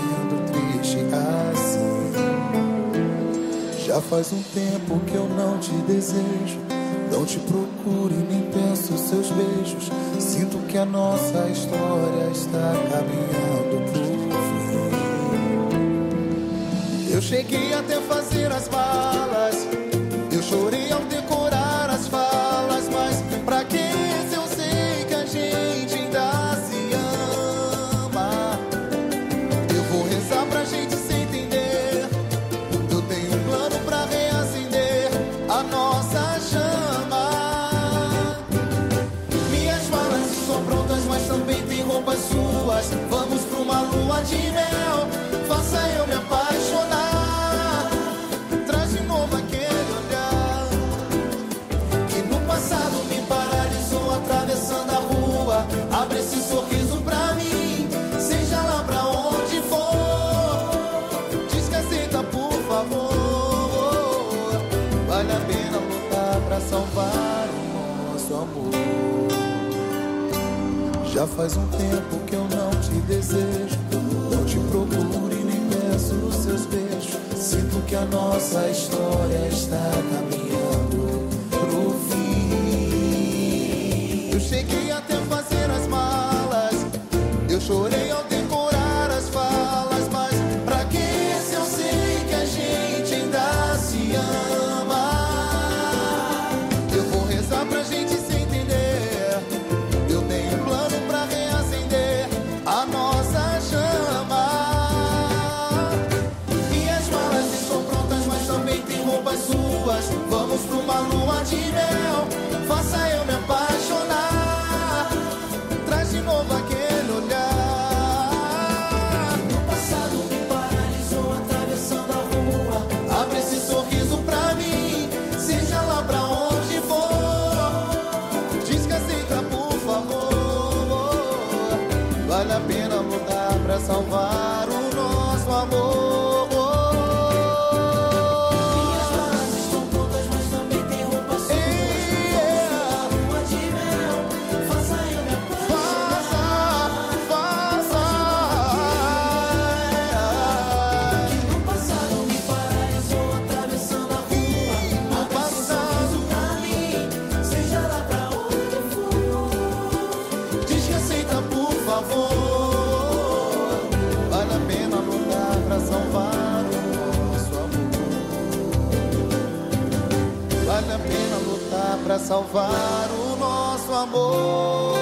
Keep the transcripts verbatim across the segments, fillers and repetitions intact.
vendo triste assim. Já faz um tempo que eu não te desejo, não te procuro e nem penso seus beijos. Sinto que a nossa história está caminhando pro fim. Eu cheguei até fazer as malas, eu chorei ao decorar as falas, mas pra que se eu sei que a gente ainda se ama? Eu vou rezar pra gente se entender, eu tenho um plano pra reacender a nossa chama. Minhas malas estão prontas, mas também tem roupas suas. Vamos pra uma lua de mel, faça eu me apaixonar. Traz de novo aquele olhar que no passado me paralisou atravessando a rua. Abre esse sorriso pra mim, seja lá pra onde for. Diz que aceita, por favor. Vale a pena lutar pra salvar o nosso amor. Já faz um tempo que eu não te desejo, não te procuro e nem peço os seus beijos. Sinto que a nossa história está caminhando pro fim. Eu cheguei até fazer as malas, eu chorei ao decorar as falas, mas pra que se eu sei que a gente ainda se ama? Eu vou rezar pra gente se entender, eu tenho um plano pra reacender a nossa chama. Minhas malas estão prontas, mas também tem roupas suas. Vamos pra uma lua de mel, faça eu me apaixonar. Traz de novo aquele olhar no passado me paralisou atravessando a rua. Abre esse sorriso pra mim, seja lá pra onde for. Diz que aceita, por favor. Vale a pena lutar pra salvar o nosso amor. Minhas malas estão prontas, mas também tem roupas suas. Lua de mel, faça eu me apaixonar. Faça, faça. Que no passado me paralisou atravessando a rua. Abre esse sorriso pra mim, seja lá pra onde for. Diz que aceita, por favor. Vale a pena lutar pra salvar o nosso amor. Vale a pena lutar pra salvar o nosso amor.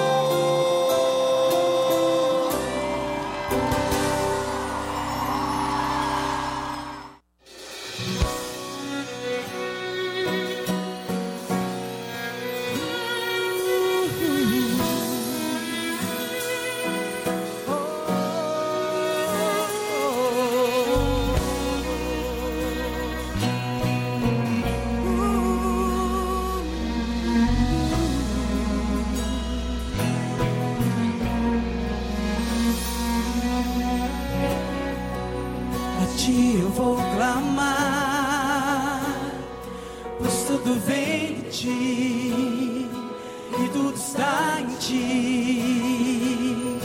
A ti eu vou clamar, pois tudo vem de ti e tudo está em ti.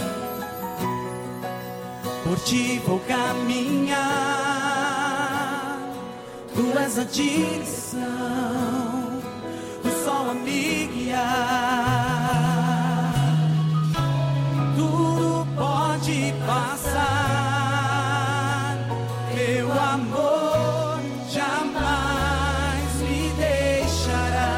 Por ti vou caminhar, tu és a direção, o sol a me guiar. Tudo pode passar, teu amor jamais me deixará.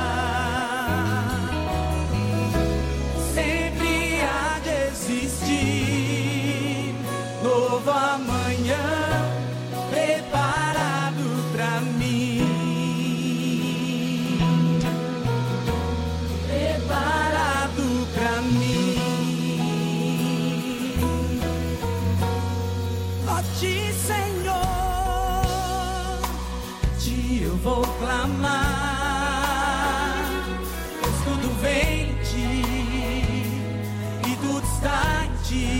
Sempre há de existir novo amanhã preparado pra mim. Preparado pra mim. Ó ti, Senhor, ti eu vou clamar, pois tudo vem de ti e tudo está em ti.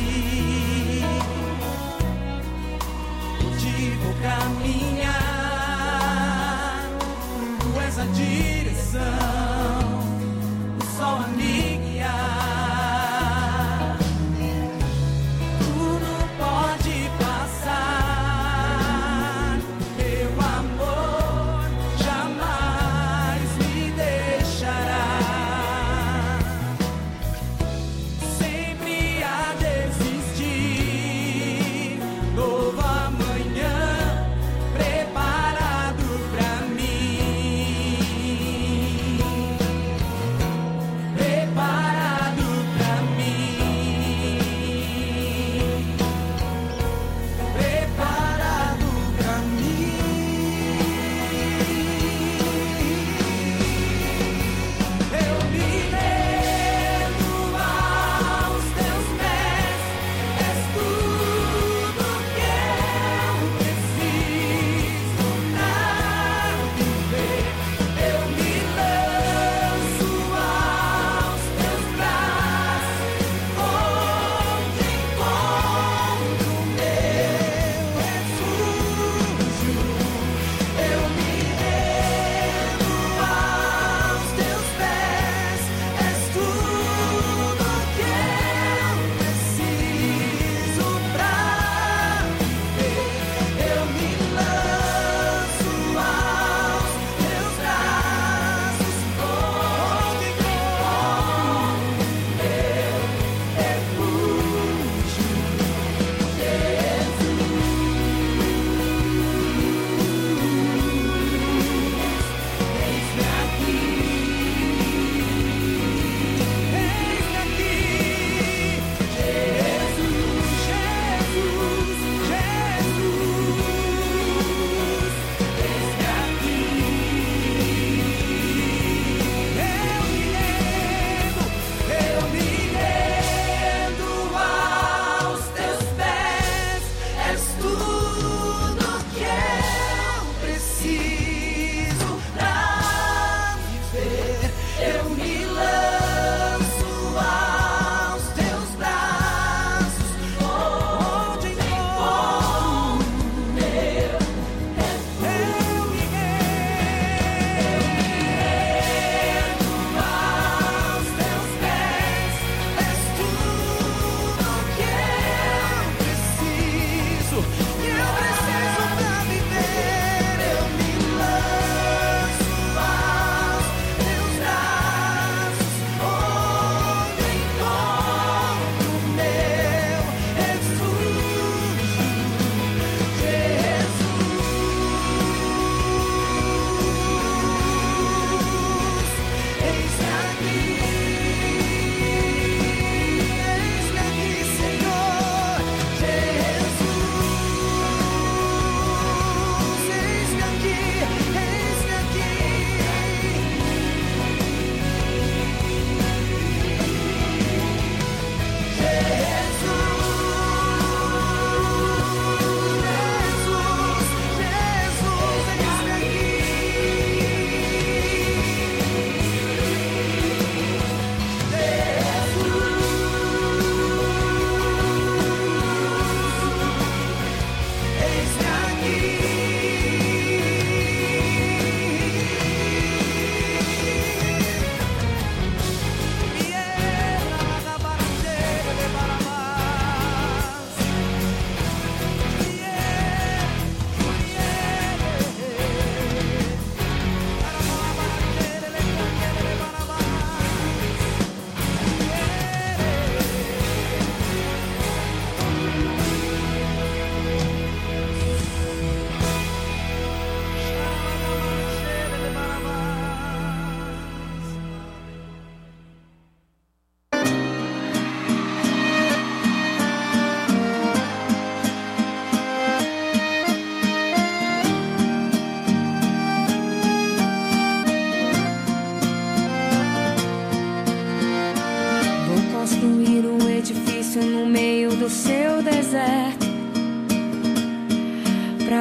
Por ti vou caminhar, tu és a direção, o sol a me guiar. Tudo pode passar.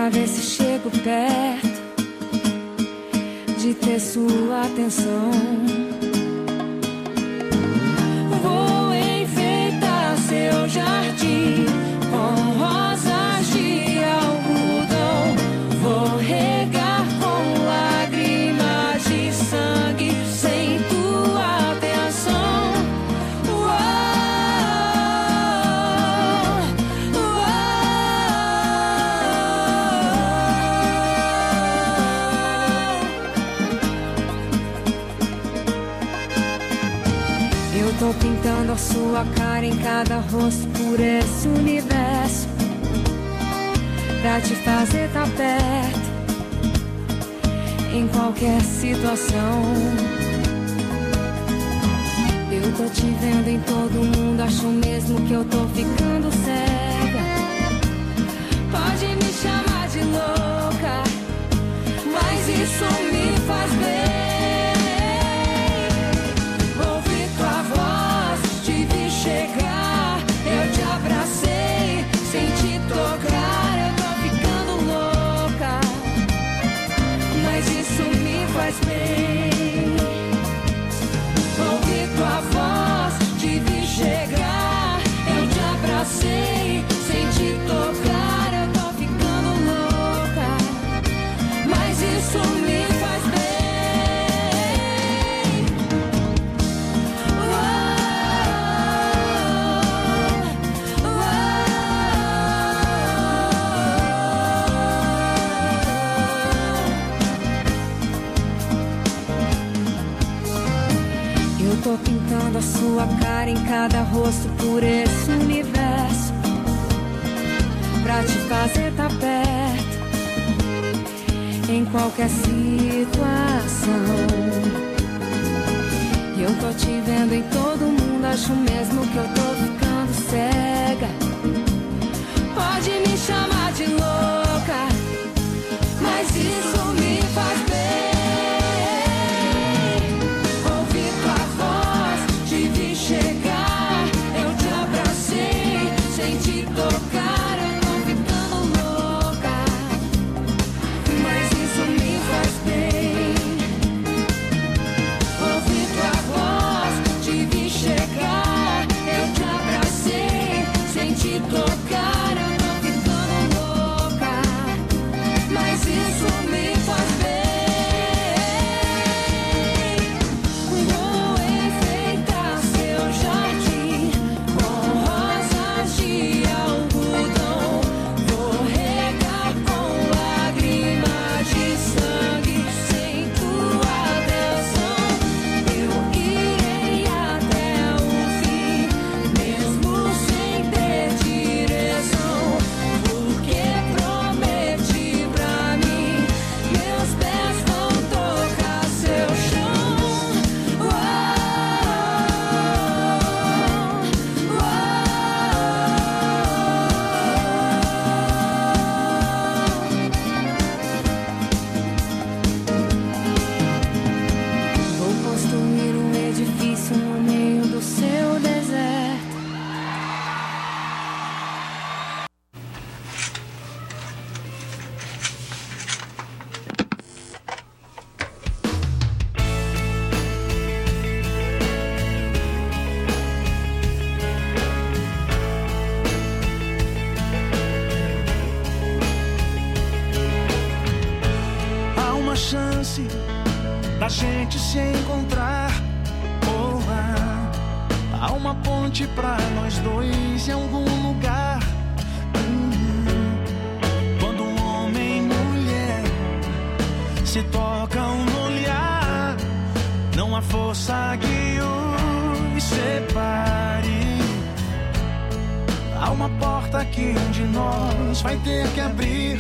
ver se chego perto de ter sua atenção. Vou enfeitar seu jardim com rosas de algodão. Vou regar com lágrimas de sangue sem tua atenção. Uou, uou. Eu tô pintando a sua cara em cada rosto por esse universo, pra te fazer tá perto em qualquer situação. Eu tô te vendo em todo mundo, acho mesmo que eu tô ficando cega. Pode me chamar de louca, mas isso me faz bem. Ouvi tua voz, te vi chegar, eu te abracei sem te tocar. Eu tô ficando louca, mas isso me faz bem. Ouvi tua voz, te vi chegar, eu te abracei sem te tocar. Eu tô ficando louca, mas isso me faz bem. Eu tô pintando a sua cara em cada rosto por esse universo, pra te fazer tá perto em qualquer situação. Eu tô te vendo em todo mundo, acho mesmo que eu tô ficando cega. Pode me chamar de louca, mas isso me faz bem. Ouvi tua voz, te vi chegar, eu te abracei sem te tocar. Eu tô ficando louca, mas isso me faz bem. Ouvi tua voz, te vi chegar, eu te abracei sem te tocar. Eu tô ficando louca, mas isso me faz bem. Vou enfeitar seu jardim com rosas de algodão. Vou regar com lágrimas de sangue sem tua atenção. Eu irei até o fim, mesmo sem ter direção, porque prometi pra mim, meus pés vão tocar seu chão. Uou, uou. Vou construir um edifício no meio do seu deserto. Há uma chance da gente se encontrar. Oh, há, há uma ponte pra nós dois em algum lugar. Hum, quando um homem e mulher se tocam no olhar, não há força que os separe. Há uma porta que um de nós vai ter que abrir.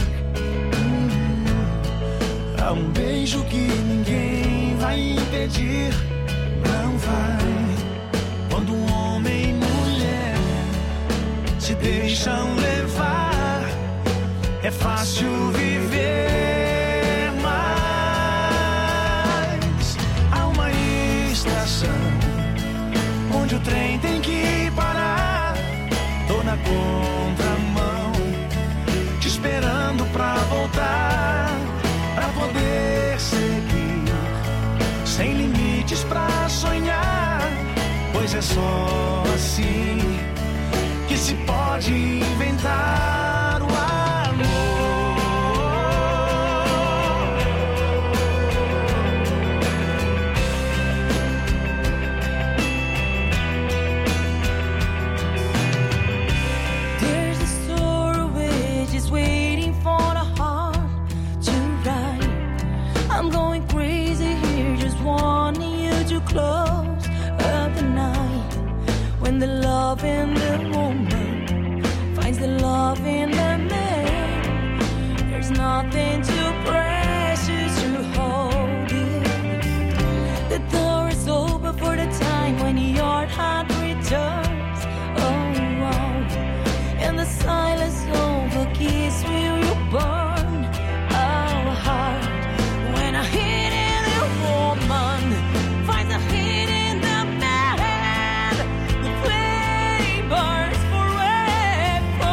Há um beijo que ninguém vai impedir. Não vai. Quando um homem e mulher se deixam levar, é fácil viver. Mas há uma estação onde o trem tem que parar. Tô na contramão, te esperando pra voltar. é só assim que se pode inventar o amor. There's a story which is waiting for the heart to write. I'm going crazy here, just wanting you to close up the night. When the love in the woman finds the love in the man, there's nothing too precious to hold it. The door is open for the time when your heart returns. Oh, wow. And the silence of a kiss will burn our heart. When a hidden woman finds a hidden the man, the flame burns forever.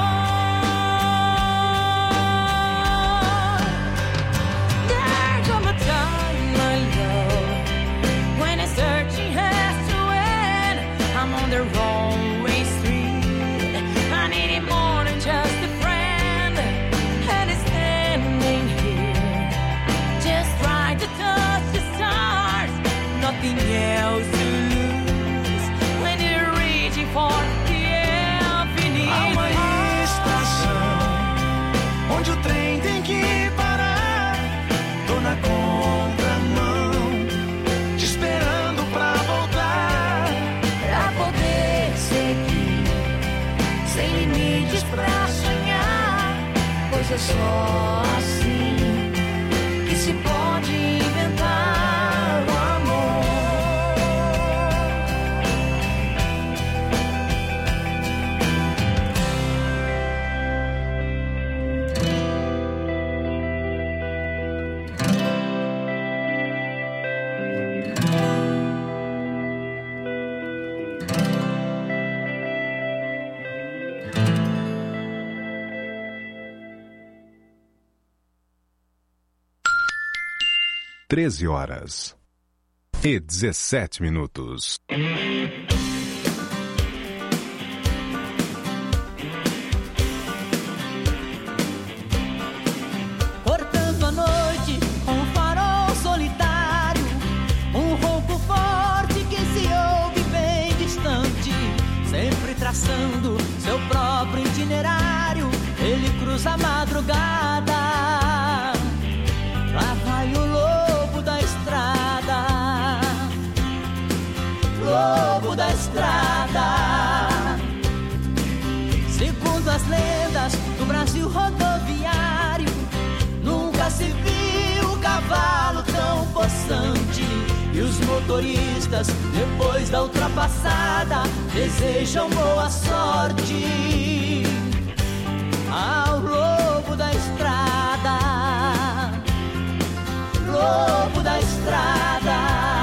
There comes a time, my love, when a searching has to end. I'm on the wrong way street. I need it more than just a friend, and it's standing here, just right to touch the stars. Nothing else to lose when you're reaching for the infinite. Há uma estação onde o trem tem que parar. Tô na contramão, te esperando pra voltar. Pra poder seguir, sem limites pra sonhar. Pois é só assim que se pode inventar o amor. treze horas e dezessete minutos. Cortando a noite com um farol solitário, um ronco forte que se ouve bem distante, sempre traçando seu próprio itinerário, ele cruza a madrugada. Lá vai o lobo da estrada, lobo da estrada. Segundo as lendas do Brasil rodoviário, nunca se viu um cavalo tão possante. E os motoristas, depois da ultrapassada, desejam boa sorte ao lobo da estrada, lobo da estrada.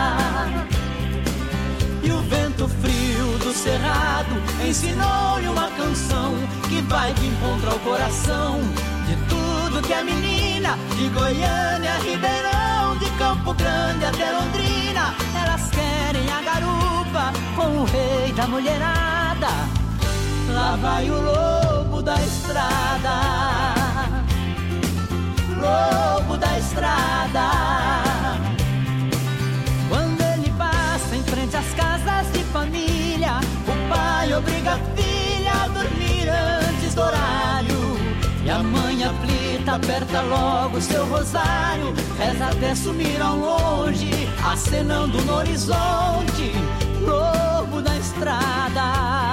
E o vento frio do cerrado ensinou-lhe uma canção que vai de encontro ao coração de tudo que é menina, de Goiânia a Ribeirão, de Campo Grande até Londrina. Elas querem a garupa com o rei da mulherada. Lá vai o lobo da estrada, lobo da estrada. Quando ele passa em frente às casas de família, o pai obriga a filha a dormir antes do horário. E a mãe aflita aperta logo seu rosário, reza até sumir ao longe, acenando no horizonte. Lobo da estrada,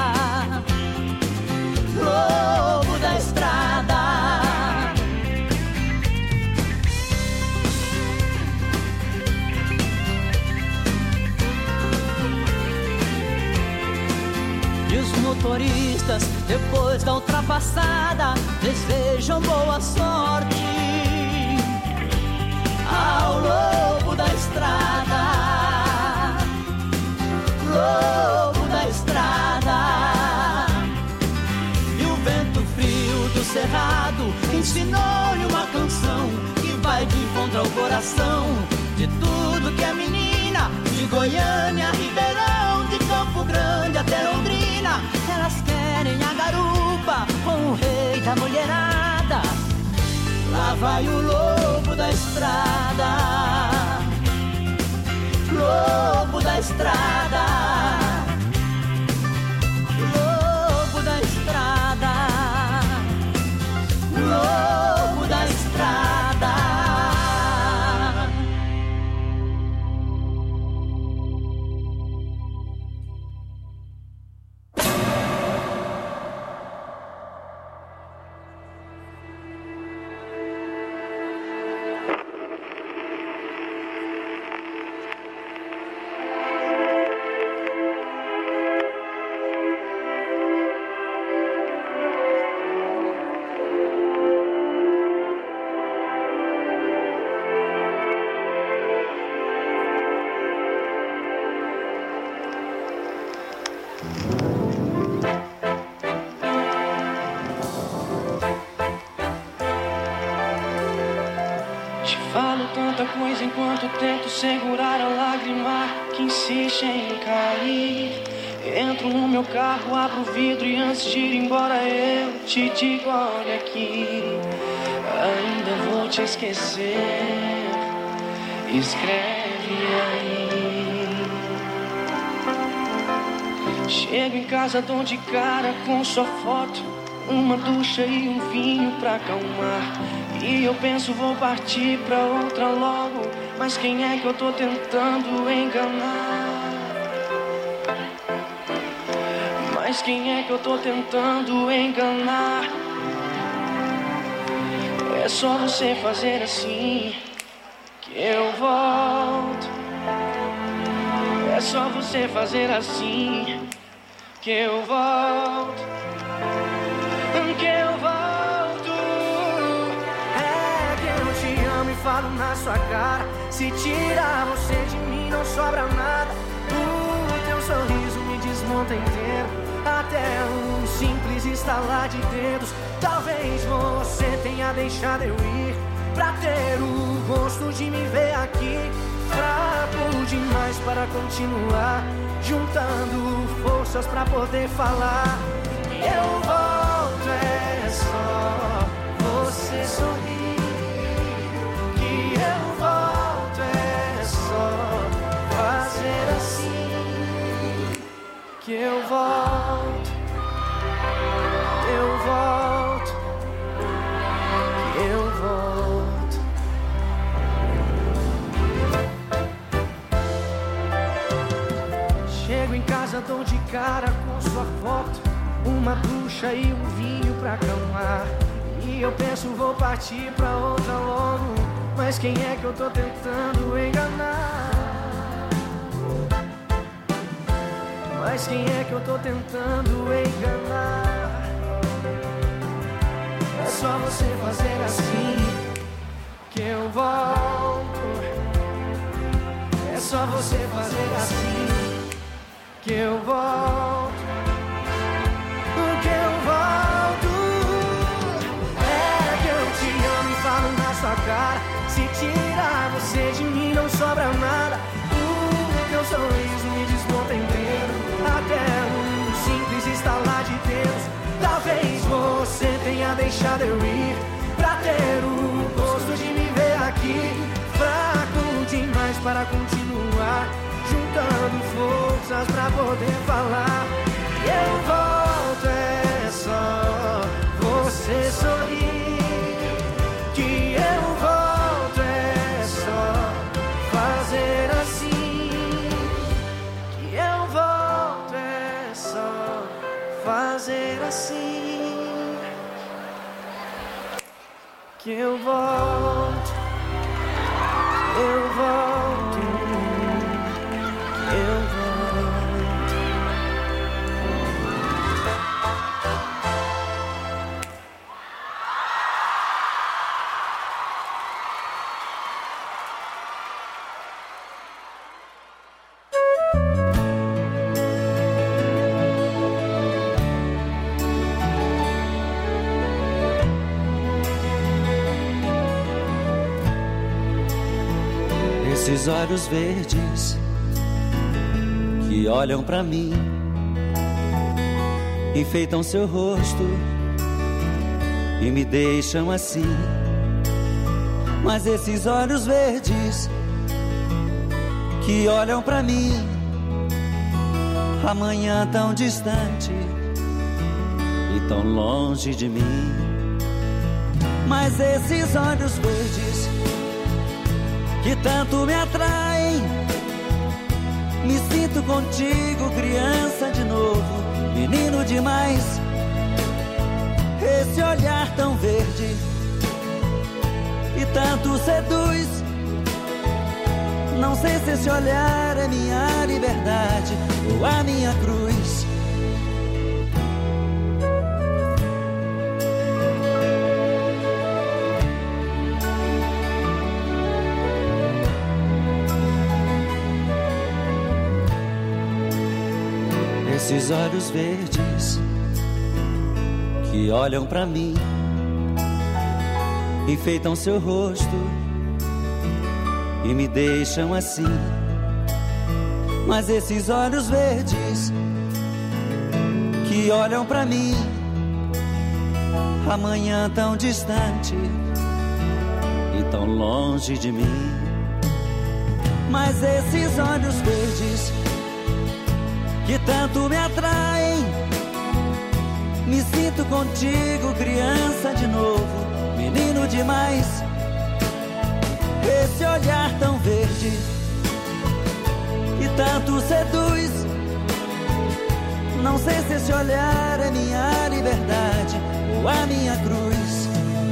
lobo da estrada. E os motoristas, depois da ultrapassada, desejam boa sorte ao lobo da estrada, lobo da estrada. E o vento frio do cerrado ensinou-lhe uma canção que vai de encontro ao coração de tudo que é menina, de Goiânia a Ribeirão, de Campo Campo Grande até Londrina, elas querem a garupa com o rei da mulherada. Lá vai o lobo da estrada, lobo da estrada, lobo da estrada, lobo da estrada. Enquanto tento segurar a lágrima que insiste em cair, entro no meu carro, abro o vidro e antes de ir embora eu te digo, olha aqui, ainda vou te esquecer, escreve aí. Chego em casa, dou de cara com sua foto, uma ducha e um vinho pra acalmar. E eu penso, vou partir pra outra logo, mas quem é que eu tô tentando enganar? Mas quem é que eu tô tentando enganar? É só você fazer assim que eu volto. É só você fazer assim que eu volto. Que eu volto. Falo na sua cara, se tirar você de mim não sobra nada. O teu sorriso me desmonta inteiro, até um simples estalar de dedos. Talvez você tenha deixado eu ir pra ter o gosto de me ver aqui, fraco demais para continuar, juntando forças pra poder falar. Eu volto, é só você sorrir. Eu volto, é só fazer assim. Que eu volto, eu volto, que eu volto. Chego em casa, dou de cara com sua foto, uma ducha e um vinho pra acalmar. E eu penso, vou partir pra outra logo, mas quem é que eu tô tentando enganar? Mas quem é que eu tô tentando enganar? É só você fazer assim que eu volto. É só você fazer assim que eu volto. Que eu volto. É que eu te amo e falo na sua cara. Se tirar você de mim não sobra nada. O teu sorriso me desmonta inteiro, até um simples estalar de dedos. Talvez você tenha deixado eu ir pra ter o gosto de me ver aqui, fraco demais para continuar, juntando forças pra poder falar. Eu volto, é só você sorrir. Que eu volto, é só fazer assim. Que eu volto, é só fazer assim. Que eu volto, eu volto, eu volto. Esses olhos verdes que olham pra mim, enfeitam seu rosto e me deixam assim. Mas esses olhos verdes que olham pra mim, amanhã tão distante e tão longe de mim. Mas esses olhos verdes que tanto me atraem, me sinto contigo, criança de novo, menino demais. Esse olhar tão verde e tanto seduz, não sei se esse olhar é minha liberdade ou a minha cruz. Esses olhos verdes que olham pra mim, enfeitam seu rosto e me deixam assim. Mas esses olhos verdes que olham pra mim, amanhã tão distante e tão longe de mim. Mas esses olhos verdes que tanto me atraem, me sinto contigo, criança de novo, menino demais. Esse olhar tão verde que tanto seduz, não sei se esse olhar é minha liberdade ou a minha cruz.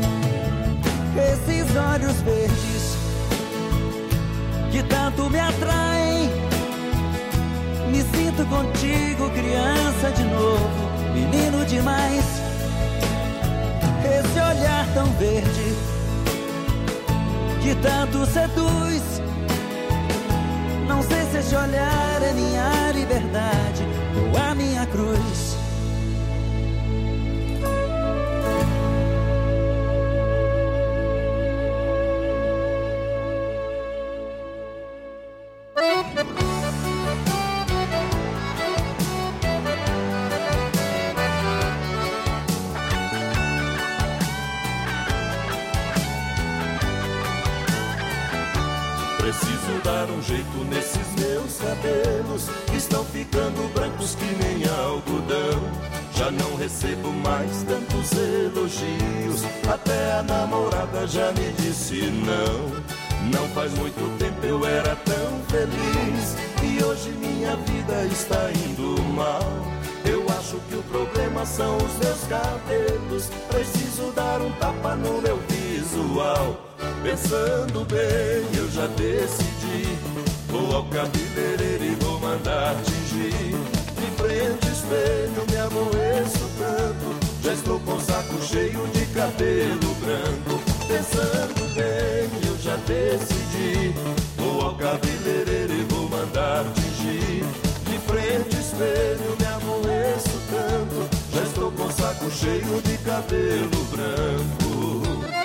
Esses olhos verdes que tanto me atraem, me sinto contigo, criança de novo, menino demais. Esse olhar tão verde que tanto seduz, não sei se esse olhar é minha liberdade ou a minha cruz. Preciso dar um jeito nesses meus cabelos, que estão ficando brancos que nem algodão. Já não recebo mais tantos elogios, até a namorada já me disse não. Não faz muito tempo eu era tão feliz, e hoje minha vida está indo mal. Eu acho que o problema são os meus cabelos, preciso dar um tapa no meu visual. Pensando bem, eu já decidi, vou ao cabeleireiro e vou mandar tingir. De frente ao espelho me aborreço tanto, já estou com o saco cheio de cabelo branco. Pensando bem, eu já decidi, vou ao cabeleireiro e vou mandar tingir. De frente ao espelho me aborreço tanto, já estou com o saco cheio de cabelo branco.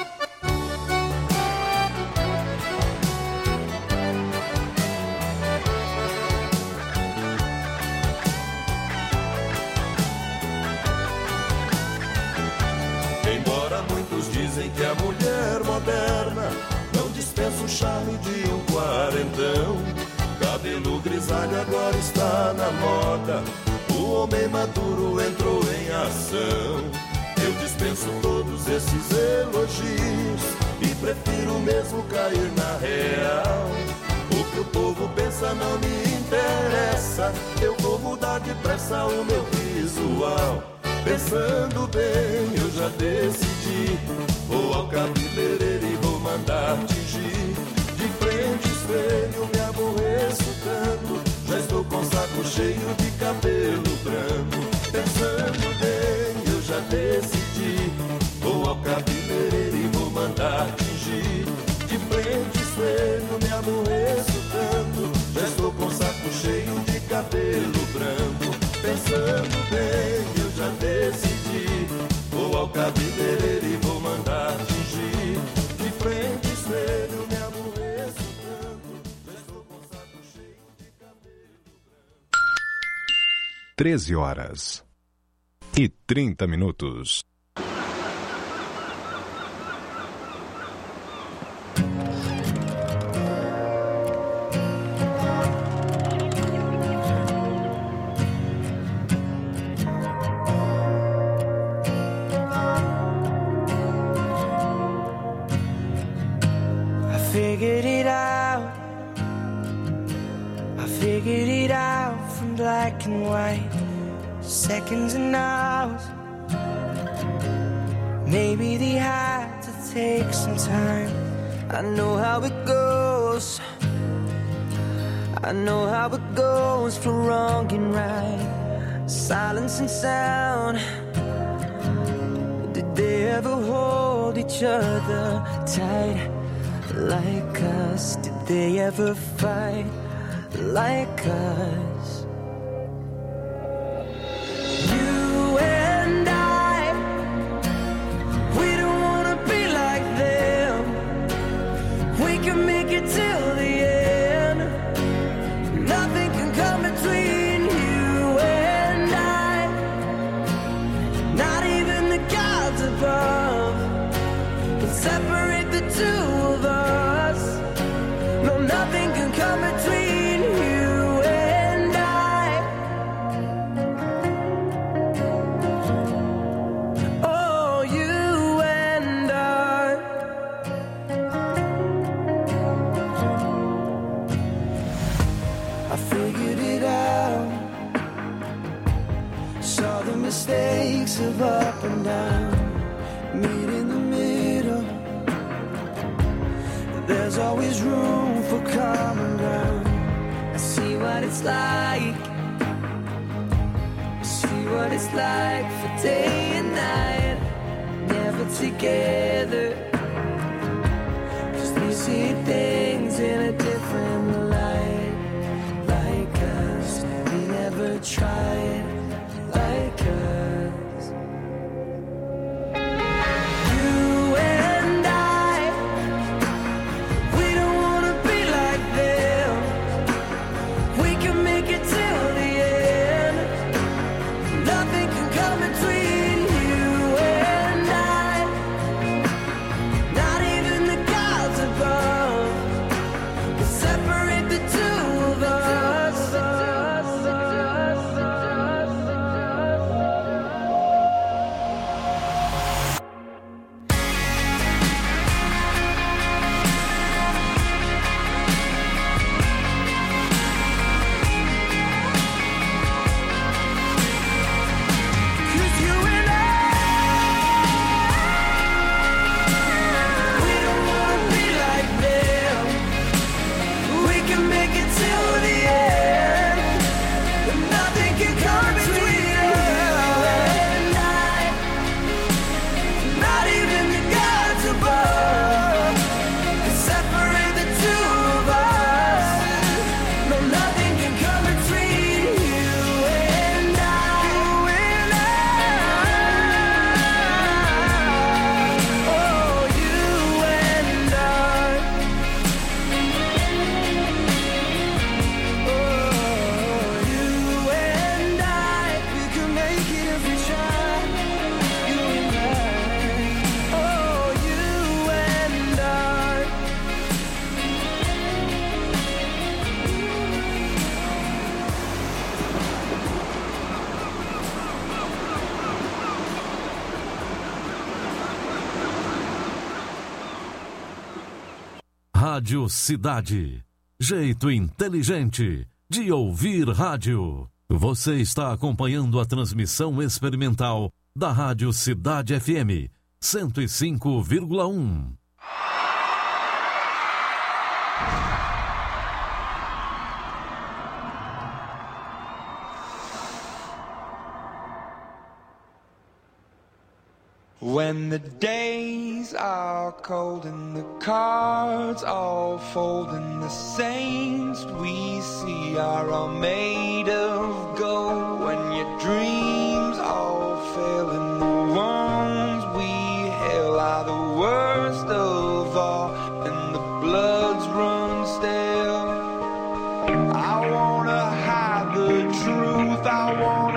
Dizem que a mulher moderna não dispensa o charme de um quarentão. Cabelo grisalho agora está na moda, o homem maduro entrou em ação. Eu dispenso todos esses elogios e prefiro mesmo cair na real. O que o povo pensa não me interessa, eu vou mudar depressa o meu visual. Pensando bem, eu já decidi, vou ao cabeleireiro e vou mandar tingir. De frente ao espelho me aborreço tanto, já estou com o saco cheio de cabelo branco. Pensando bem, eu já decidi, vou ao cabeleireiro e vou mandar tingir. De frente ao espelho me aborreço tanto, já estou com o saco cheio de cabelo branco. Pensando bem, eu já decidi, vou ao cabeleireiro e vou mandar treze horas e trinta minutos. Figured it out, I figured it out from black and white, seconds and hours. Maybe they had to take some time. I know how it goes, I know how it goes for wrong and right, silence and sound. Did they ever hold each other tight? Like us, did they ever fight like us? You and I, we don't wanna be like them. We can make it till the end. Nothing can come between you and I. Not even the gods above can separate the two. Nothing can come between you and I. Oh, you and I. I figured it out. Saw the mistakes of up and down. Meet in the middle. There's always room for common ground. I see what it's like, I see what it's like for day and night, never together. Cause we see things in a different light. Like us, we never tried like us. You and I, we don't wanna be like them. We can make it till the end. Nothing can come between you and I. Not even the gods above can separate the two of us. Cause you and I, we don't wanna be like them. We can make it till the end. Nothing can come between you and I. Not even the gods above can separate the two of us. No, nothing can come between you and I. You and I. Oh, you and I. Oh, you and I. We can make it if we try. You and I. Oh, you and I. Rádio Cidade. Jeito inteligente de ouvir rádio. Você está acompanhando a transmissão experimental da Rádio Cidade F M cento e cinco vírgula um. When the days are cold and the cards all fold and the saints we see are all made of gold, when your dreams all fail and the ones we hail are the worst of all and the bloods run stale, I wanna hide the truth, I wanna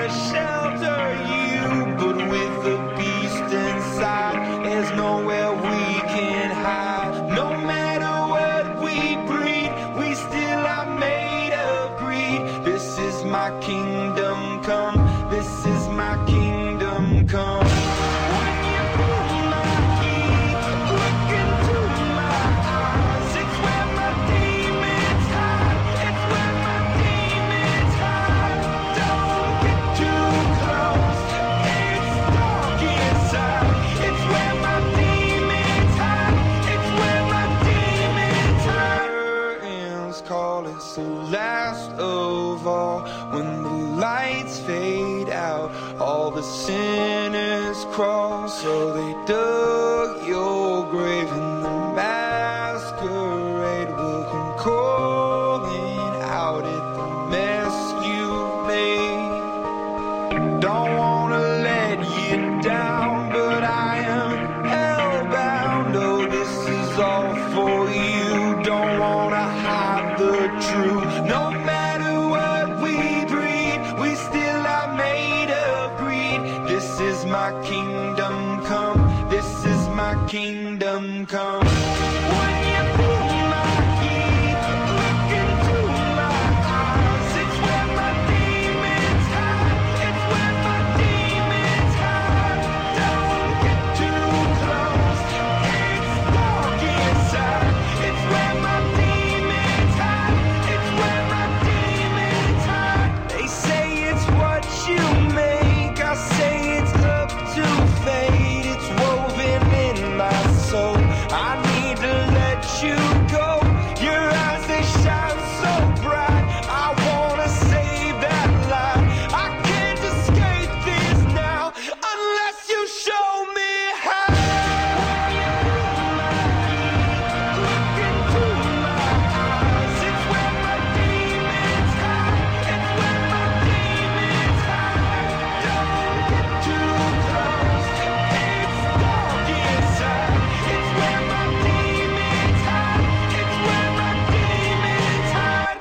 where we can hide. No matter what we breed, we still are made of greed. This is my kingdom come. This is my kingdom come. When you pull my key, look into my eyes. It's where my demons hide. It's where my demons hide. Don't get too close. It's dark inside. It's where my demons hide. It's where my demons hide. Curtains call it's the last of all. When the lights fade out, all the sinners crawl. So they dug your grave and the masquerade will come calling out at the mess you've made. Don't wanna let you down, but I am hellbound. Oh, this is all for you. Don't wanna hide the truth. No matter what we breed, we still are made of greed. This is my kingdom come. This is my kingdom come. When you pull my key, look into my eyes. It's where my demons hide. It's where my demons hide. Don't get too close. It's dark inside. It's where my demons hide. It's where my demons hide. They say it's what you make. I say it's up to fate. It's woven in my soul. I need to let you go. Your eyes, they shine so bright. I wanna save that light. I can't escape this now unless you show me how. Look into my eyes. It's where my demons hide. It's where my demons hide. Don't get too close. It's dark inside. It's where my demons hide. It's where my demons hide.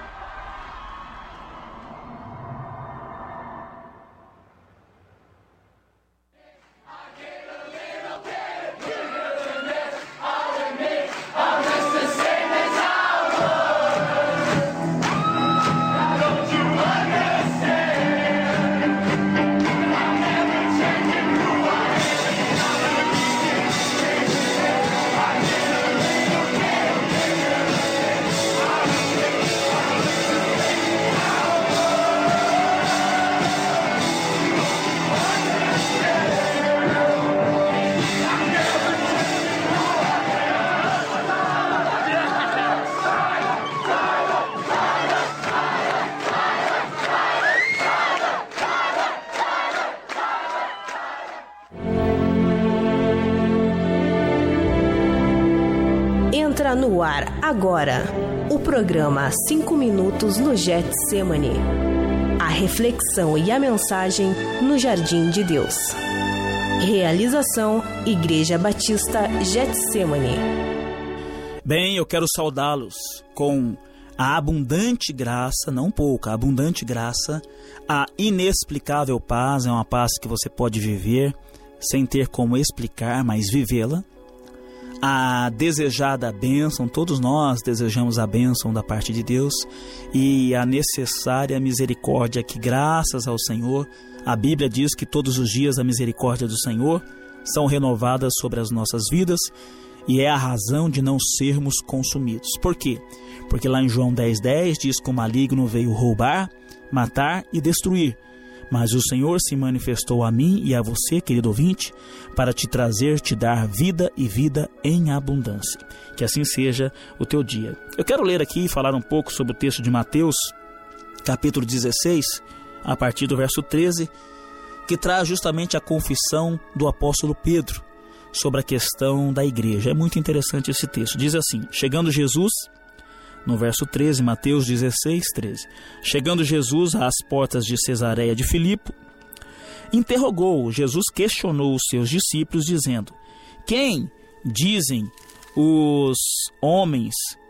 Entra no ar agora o programa cinco minutos no Getsemane. A reflexão e a mensagem no Jardim de Deus. Realização Igreja Batista Getsemane. Bem, eu quero saudá-los com a abundante graça, não pouca, a abundante graça, a inexplicável paz, é uma paz que você pode viver sem ter como explicar, mas vivê-la. A desejada bênção, todos nós desejamos a bênção da parte de Deus, e a necessária misericórdia que, graças ao Senhor, a Bíblia diz que todos os dias a misericórdia do Senhor são renovadas sobre as nossas vidas, e é a razão de não sermos consumidos. Por quê? Porque lá em João dez, dez diz que o maligno veio roubar, matar e destruir. Mas o Senhor se manifestou a mim e a você, querido ouvinte, para te trazer, te dar vida e vida em abundância. Que assim seja o teu dia. Eu quero ler aqui e falar um pouco sobre o texto de Mateus, capítulo dezesseis, a partir do verso treze, que traz justamente a confissão do apóstolo Pedro sobre a questão da igreja. É muito interessante esse texto. Diz assim: chegando Jesus... No verso treze, Mateus dezesseis, treze. Chegando Jesus às portas de Cesareia de Filipe, interrogou, Jesus questionou os seus discípulos, dizendo: quem dizem os homens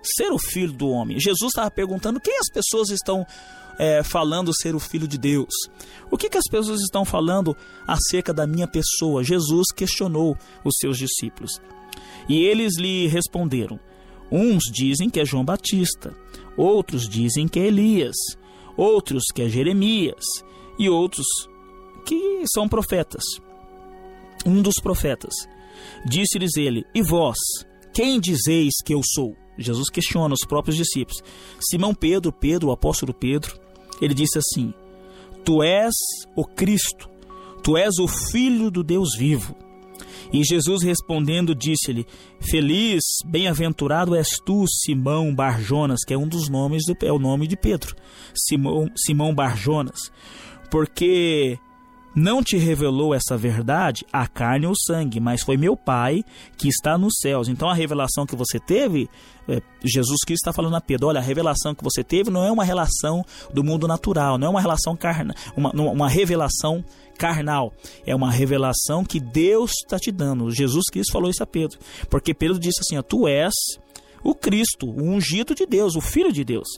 ser o Filho do Homem? Jesus estava perguntando quem as pessoas estão é, falando ser o Filho de Deus. O que, que as pessoas estão falando acerca da minha pessoa? Jesus questionou os seus discípulos. E eles lhe responderam. Uns dizem que é João Batista, outros dizem que é Elias, outros que é Jeremias e outros que são profetas. Um dos profetas. Disse-lhes ele, e vós, quem dizeis que eu sou? Jesus questiona os próprios discípulos. Simão Pedro, Pedro, o apóstolo Pedro, ele disse assim, tu és o Cristo, tu és o Filho do Deus vivo. E Jesus respondendo disse-lhe, feliz, bem-aventurado és tu, Simão Barjonas, que é um dos nomes, do, é o nome de Pedro, Simão, Simão Barjonas, porque não te revelou essa verdade a carne ou sangue, mas foi meu Pai que está nos céus. Então a revelação que você teve, é, Jesus Cristo está falando a Pedro, olha, a revelação que você teve não é uma relação do mundo natural, não é uma relação carnal, uma, uma revelação carnal, é uma revelação que Deus está te dando. Jesus Cristo falou isso a Pedro, porque Pedro disse assim, ó, tu és o Cristo, o ungido de Deus, o Filho de Deus.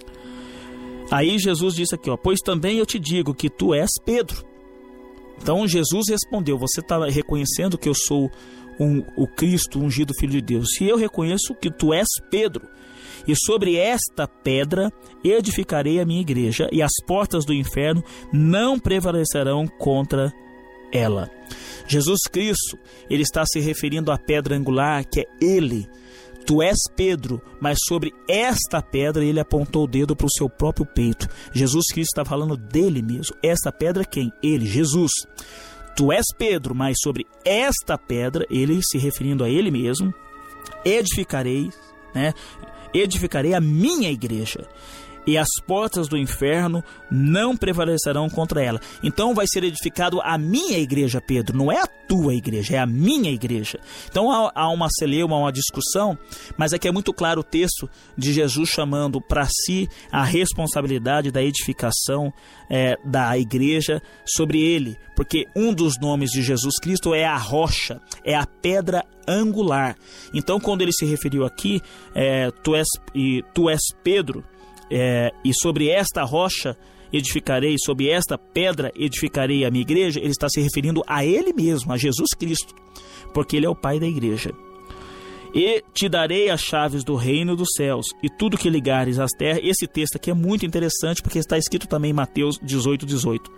Aí Jesus disse aqui, ó, pois também eu te digo que tu és Pedro. Então Jesus respondeu, você está reconhecendo que eu sou um, o Cristo, o ungido Filho de Deus, e eu reconheço que tu és Pedro, e sobre esta pedra edificarei a minha igreja, e as portas do inferno não prevalecerão contra ela. Jesus Cristo, ele está se referindo à pedra angular, que é ele. Tu és Pedro, mas sobre esta pedra ele apontou o dedo para o seu próprio peito. Jesus Cristo está falando dele mesmo. Esta pedra quem? Ele, Jesus. Tu és Pedro, mas sobre esta pedra, ele se referindo a ele mesmo, edificarei, né? Edificarei a minha igreja, e as portas do inferno não prevalecerão contra ela. Então vai ser edificado a minha igreja, Pedro, não é a tua igreja, é a minha igreja. Então há, há uma celeuma, uma discussão, mas aqui é muito claro o texto de Jesus chamando para si a responsabilidade da edificação é, da igreja sobre ele, porque um dos nomes de Jesus Cristo é a rocha, é a pedra angular. Então quando ele se referiu aqui, é, tu, és, e, tu és Pedro, É, e sobre esta rocha edificarei, sobre esta pedra edificarei a minha igreja, ele está se referindo a ele mesmo, a Jesus Cristo, porque ele é o Pai da igreja. E te darei as chaves do reino dos céus, e tudo que ligares às terras. Esse texto aqui é muito interessante, porque está escrito também em Mateus dezoito, dezoito.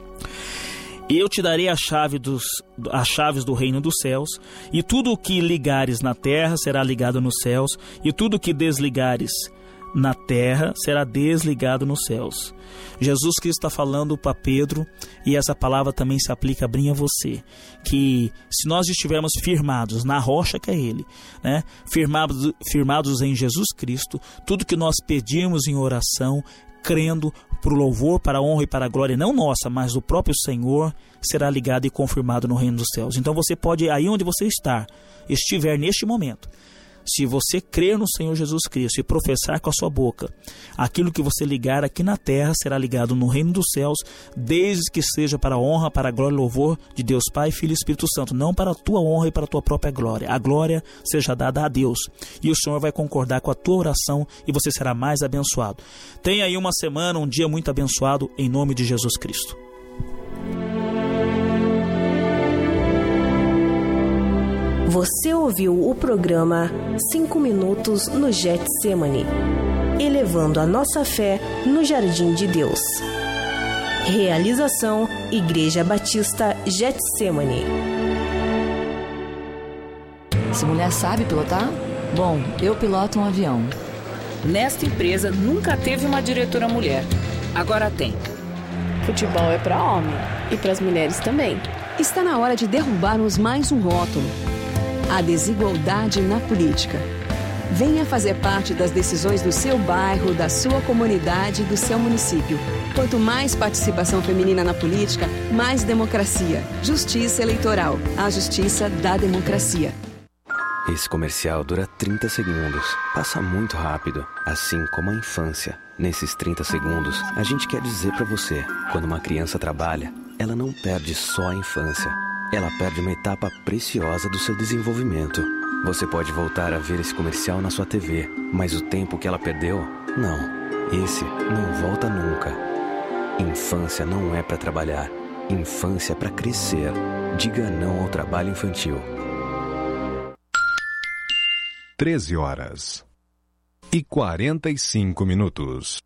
Eu te darei a chave dos, as chaves do reino dos céus, e tudo o que ligares na terra será ligado nos céus, e tudo o que desligares na terra será desligado nos céus. Jesus Cristo está falando para Pedro, e essa palavra também se aplica a mim e a você, que se nós estivermos firmados na rocha que é ele, né? firmados, firmados em Jesus Cristo, tudo que nós pedimos em oração, crendo para o louvor, para a honra e para a glória, não nossa, mas do próprio Senhor, será ligado e confirmado no reino dos céus. Então você pode, aí onde você está, estiver neste momento, se você crer no Senhor Jesus Cristo e professar com a sua boca, aquilo que você ligar aqui na terra será ligado no reino dos céus, desde que seja para a honra, para a glória e louvor de Deus Pai, Filho e Espírito Santo, não para a tua honra e para a tua própria glória. A glória seja dada a Deus, e o Senhor vai concordar com a tua oração, e você será mais abençoado. Tenha aí uma semana, um dia muito abençoado, em nome de Jesus Cristo. Você ouviu o programa cinco minutos no Getsemane, elevando a nossa fé no Jardim de Deus. Realização Igreja Batista Getsemane. Essa mulher sabe pilotar? Bom, eu piloto um avião. Nesta empresa nunca teve uma diretora mulher. Agora tem. Futebol é para homem e para as mulheres também. Está na hora de derrubarmos mais um rótulo: a desigualdade na política. Venha fazer parte das decisões do seu bairro, da sua comunidade e do seu município. Quanto mais participação feminina na política, mais democracia. Justiça eleitoral. A justiça da democracia. Esse comercial dura trinta segundos. Passa muito rápido, assim como a infância. Nesses trinta segundos, a gente quer dizer pra você: quando uma criança trabalha, ela não perde só a infância. Ela perde uma etapa preciosa do seu desenvolvimento. Você pode voltar a ver esse comercial na sua T V, mas o tempo que ela perdeu, não. Esse não volta nunca. Infância não é para trabalhar. Infância é para crescer. Diga não ao trabalho infantil. treze horas e quarenta e cinco minutos.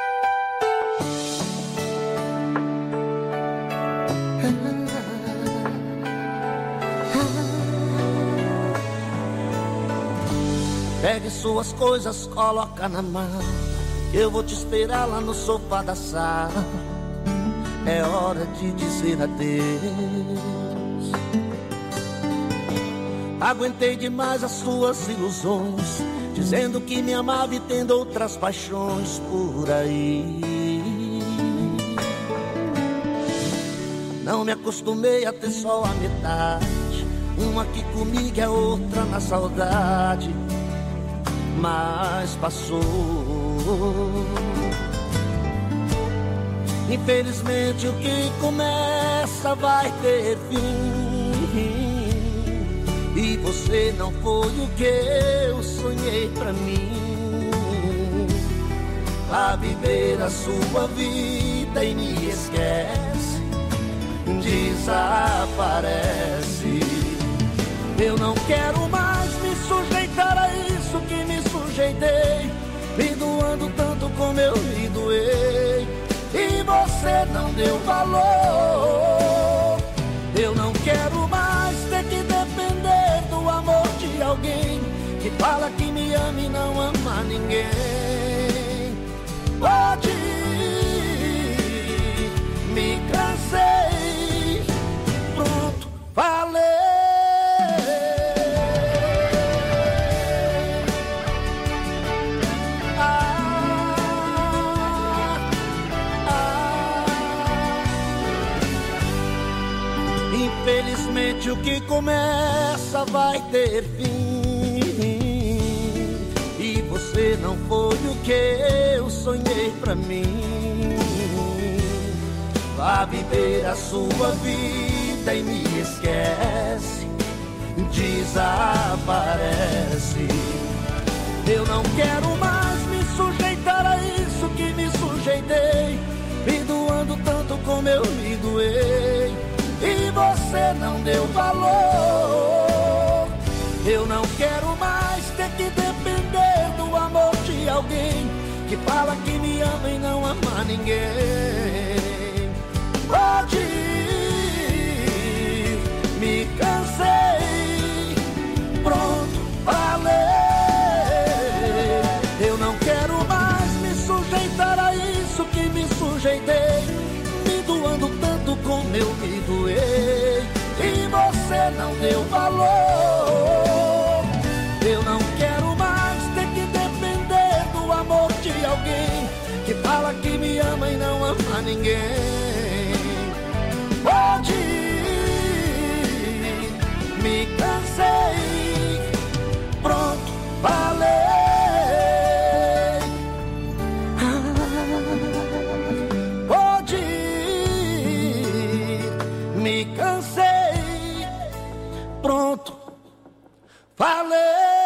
Pegue suas coisas, coloca na mão. Eu vou te esperar lá no sofá da sala. É hora de dizer adeus. Aguentei demais as suas ilusões, dizendo que me amava e tendo outras paixões por aí. Não me acostumei a ter só a metade, uma aqui comigo é outra na saudade. Mas passou. Infelizmente o que começa vai ter fim, e você não foi o que eu sonhei pra mim. Vá viver a sua vida e me esquece, desaparece. Eu não quero mais me sujeitar a isso que me sujeitei, me doando tanto como eu me doei, e você não deu valor. Eu não quero mais ter que depender do amor de alguém que fala que me ama e não ama ninguém. Pode ir, me cansei, pronto, falei. Infelizmente o que começa vai ter fim, e você não foi o que eu sonhei pra mim. Vá viver a sua vida e me esquece, desaparece. Eu não quero mais me sujeitar a isso que me sujeitei, me doando tanto como eu me doei, e você não deu valor. Eu não quero mais ter que depender do amor de alguém que fala que me ama e não ama ninguém. Pode ir, me cansei, pronto, falei. Eu não quero mais me sujeitar a isso que me sujeitei, me doando tanto como eu me doei, e você não deu valor. Eu não quero mais ter que depender do amor de alguém que fala que me ama e não ama ninguém. Pode ir, me cansei, pronto, falei. Pode ir, me cansei, pronto, falei.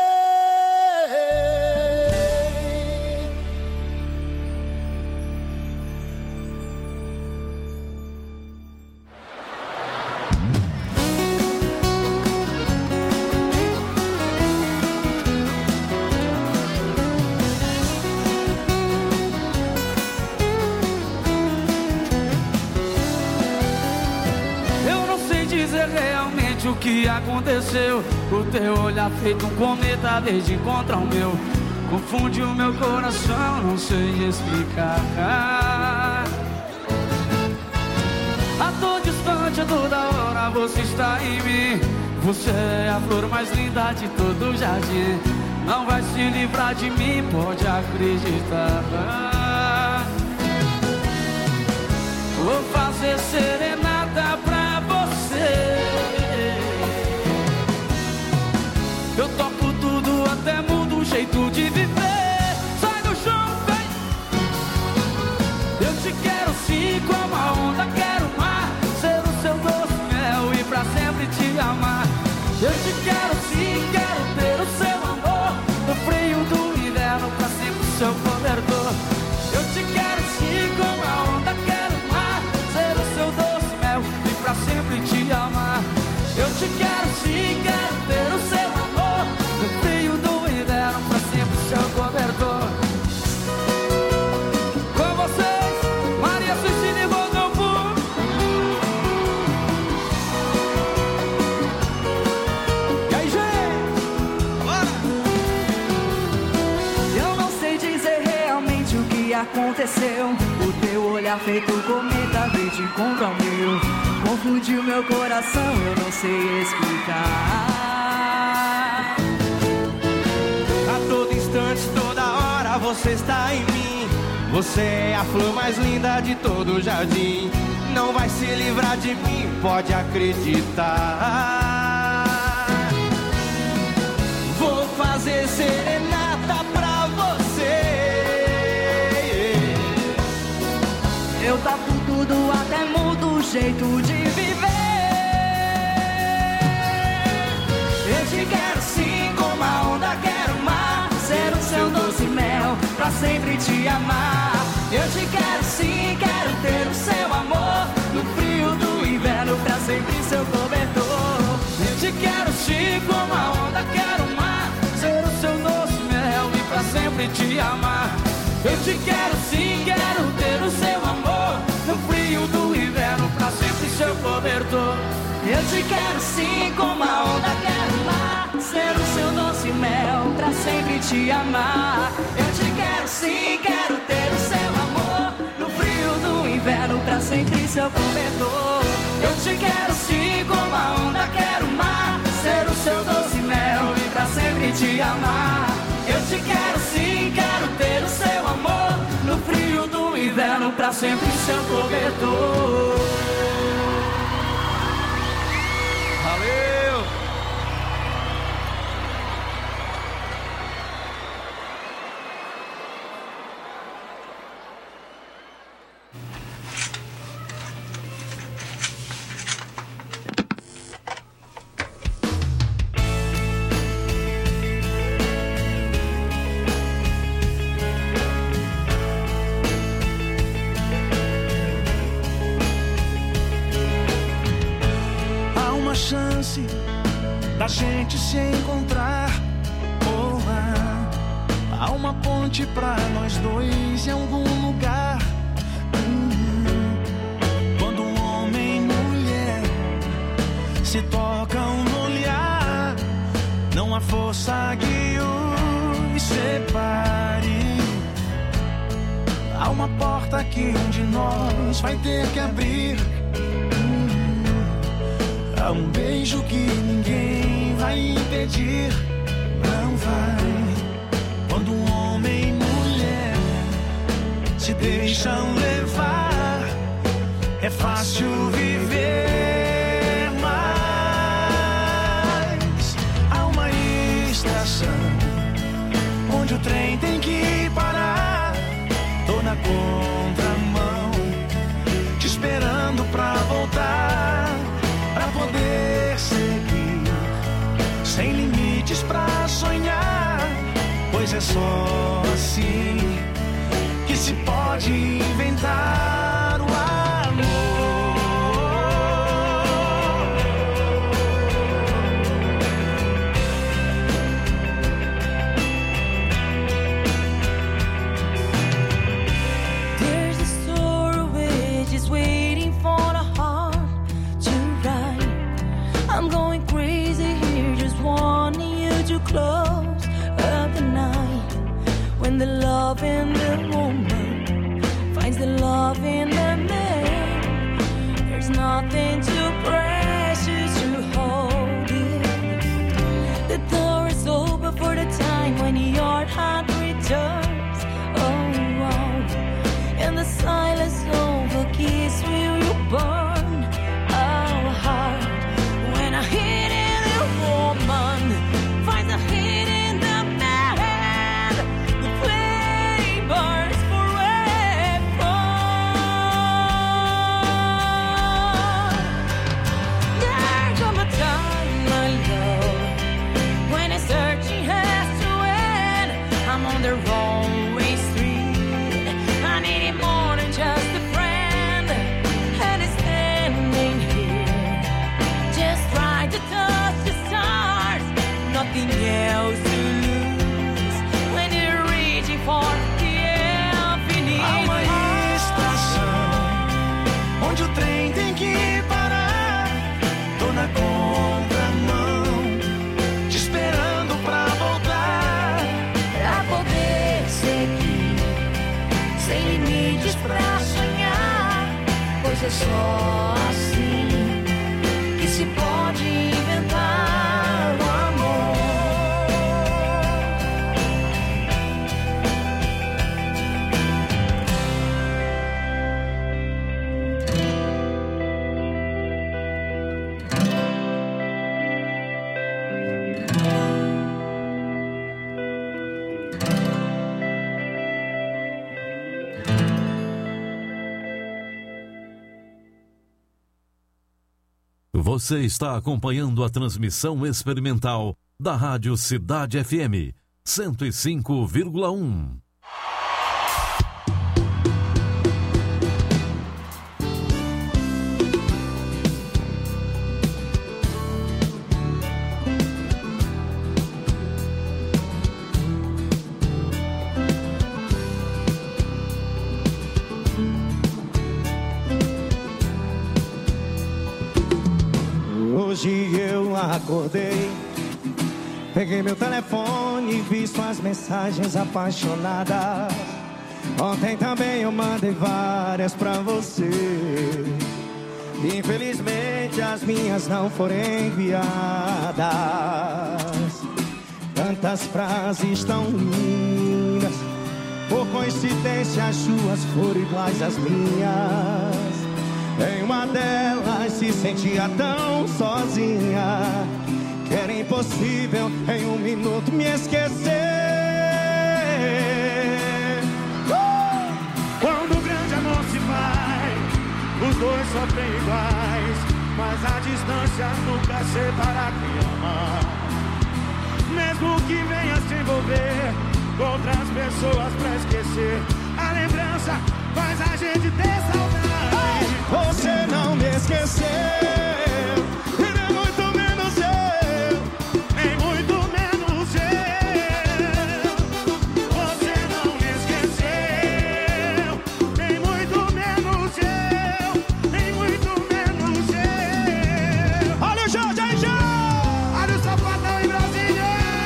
O que aconteceu? O teu olhar feito um cometa desde encontrar o meu, confunde o meu coração, não sei explicar. A tô distante a toda hora, você está em mim. Você é a flor mais linda de todo o jardim. Não vai se livrar de mim, pode acreditar. Vou fazer serenata pra você. Eu toco tudo, até mudo o jeito de viver. Sai do chão, vem. Eu te quero sim, como a onda, quero o mar, ser o seu doce mel e pra sempre te amar. Eu te quero sim, quero ter aconteceu? O teu olhar feito cometa veio de encontro ao meu. Confundiu meu coração, eu não sei explicar. A todo instante, toda hora você está em mim. Você é a flor mais linda de todo o jardim. Não vai se livrar de mim, pode acreditar. Vou fazer serenata pra você. Eu tapo tudo, até mudo o jeito de viver. Eu te quero sim, como a onda quero o mar. Ser o seu doce mel, pra sempre te amar. Eu te quero sim, quero ter o seu amor. No frio do inverno, pra sempre seu cobertor. Eu te quero sim, como a onda quero o mar. Ser o seu doce mel e pra sempre te amar. Eu te quero sim, quero ter o seu amor. No frio do inverno, pra sempre seu cobertor. Eu te quero sim, como a onda quero o mar. Ser o seu doce mel, pra sempre te amar. Eu te quero sim, quero ter o seu amor. No frio do inverno, pra sempre seu cobertor. Eu te quero sim, como a onda quero o mar. Ser o seu doce mel e pra sempre te amar. Eu te quero sim, quero ter o seu amor. No frio do inverno, pra sempre seu cobertor. Valeu! Chance da gente se encontrar. Oh, ah, há uma ponte pra nós dois em algum lugar. Hum, quando um homem e mulher se tocam no olhar, não há força que os separe. Há uma porta que um de nós vai ter que abrir. Há um beijo que ninguém vai impedir. Não vai. Quando um homem e mulher se deixam levar, é fácil viver. Mas há uma estação onde o trem tem que parar. Tô na contramão, te esperando pra voltar. Pra poder seguir, sem limites pra sonhar. Pois é só assim que se pode inventar o amor. There's a story which is waiting for a heart to write. I'm going crazy here, just wanting you to close up the night. When the love in the woman finds the love in the man, there's nothing too precious to hold it. The door is open for the time when your heart returns. Oh, wow. And the silence of a kiss will you burn our heart. When a hidden woman finds a hidden the man, the flame burns forever. só assim que se pode inventar o amor. Você está acompanhando a transmissão experimental da Rádio Cidade F M cento e cinco vírgula um. Hoje eu acordei, peguei meu telefone e vi suas mensagens apaixonadas. Ontem também eu mandei várias pra você. Infelizmente as minhas não foram enviadas. Tantas frases tão lindas, por coincidência as suas foram iguais às minhas. Em uma delas se sentia tão sozinha que era impossível em um minuto me esquecer. uh! Quando o grande amor se vai, os dois sofrem iguais, mas a distância nunca separa quem ama. Mesmo que venha se envolver com outras pessoas pra esquecer, a lembrança faz a gente ter saudade. Você não me esqueceu, e nem muito menos eu, nem muito menos eu. Você não me esqueceu, nem muito menos eu, nem muito menos eu. Olha o Jorge aí, Jorge! Olha o Safadão em Brasília!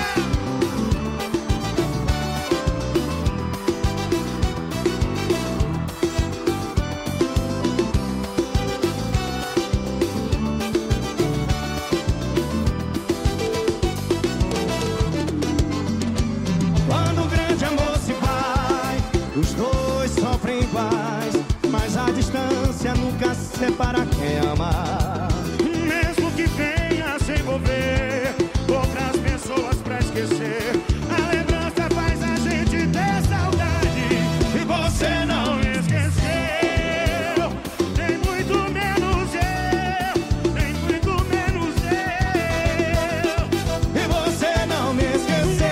mas a distância nunca separa quem ama. Mesmo que venha se envolver outras pessoas pra esquecer, a lembrança faz a gente ter saudade. E você não me esqueceu, nem muito menos eu, nem muito menos eu. E você não me esqueceu.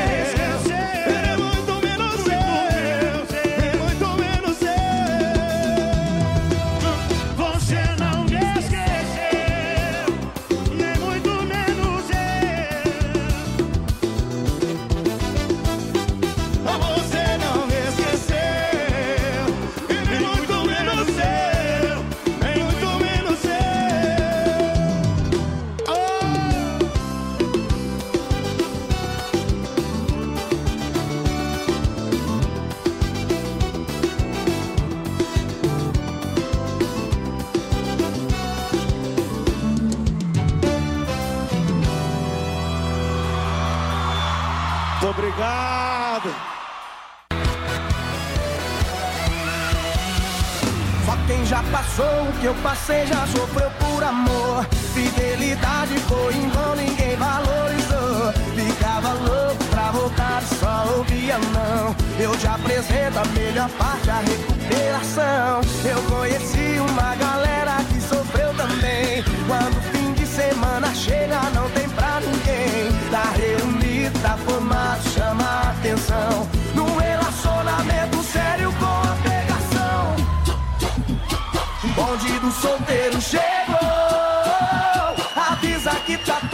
Obrigado. Só quem já passou o que eu passei já sofreu por amor. Fidelidade foi em vão, ninguém valorizou. Ficava louco pra voltar e só ouvia não. Eu te apresento a melhor parte, a recuperação. Eu conheci uma galera que sofreu também. Quando o fim de semana chega não tem pra ninguém. Tá reunido, tá formado, chama a atenção. Num relacionamento sério com a pegação. O bonde do solteiro chegou. Avisa que tá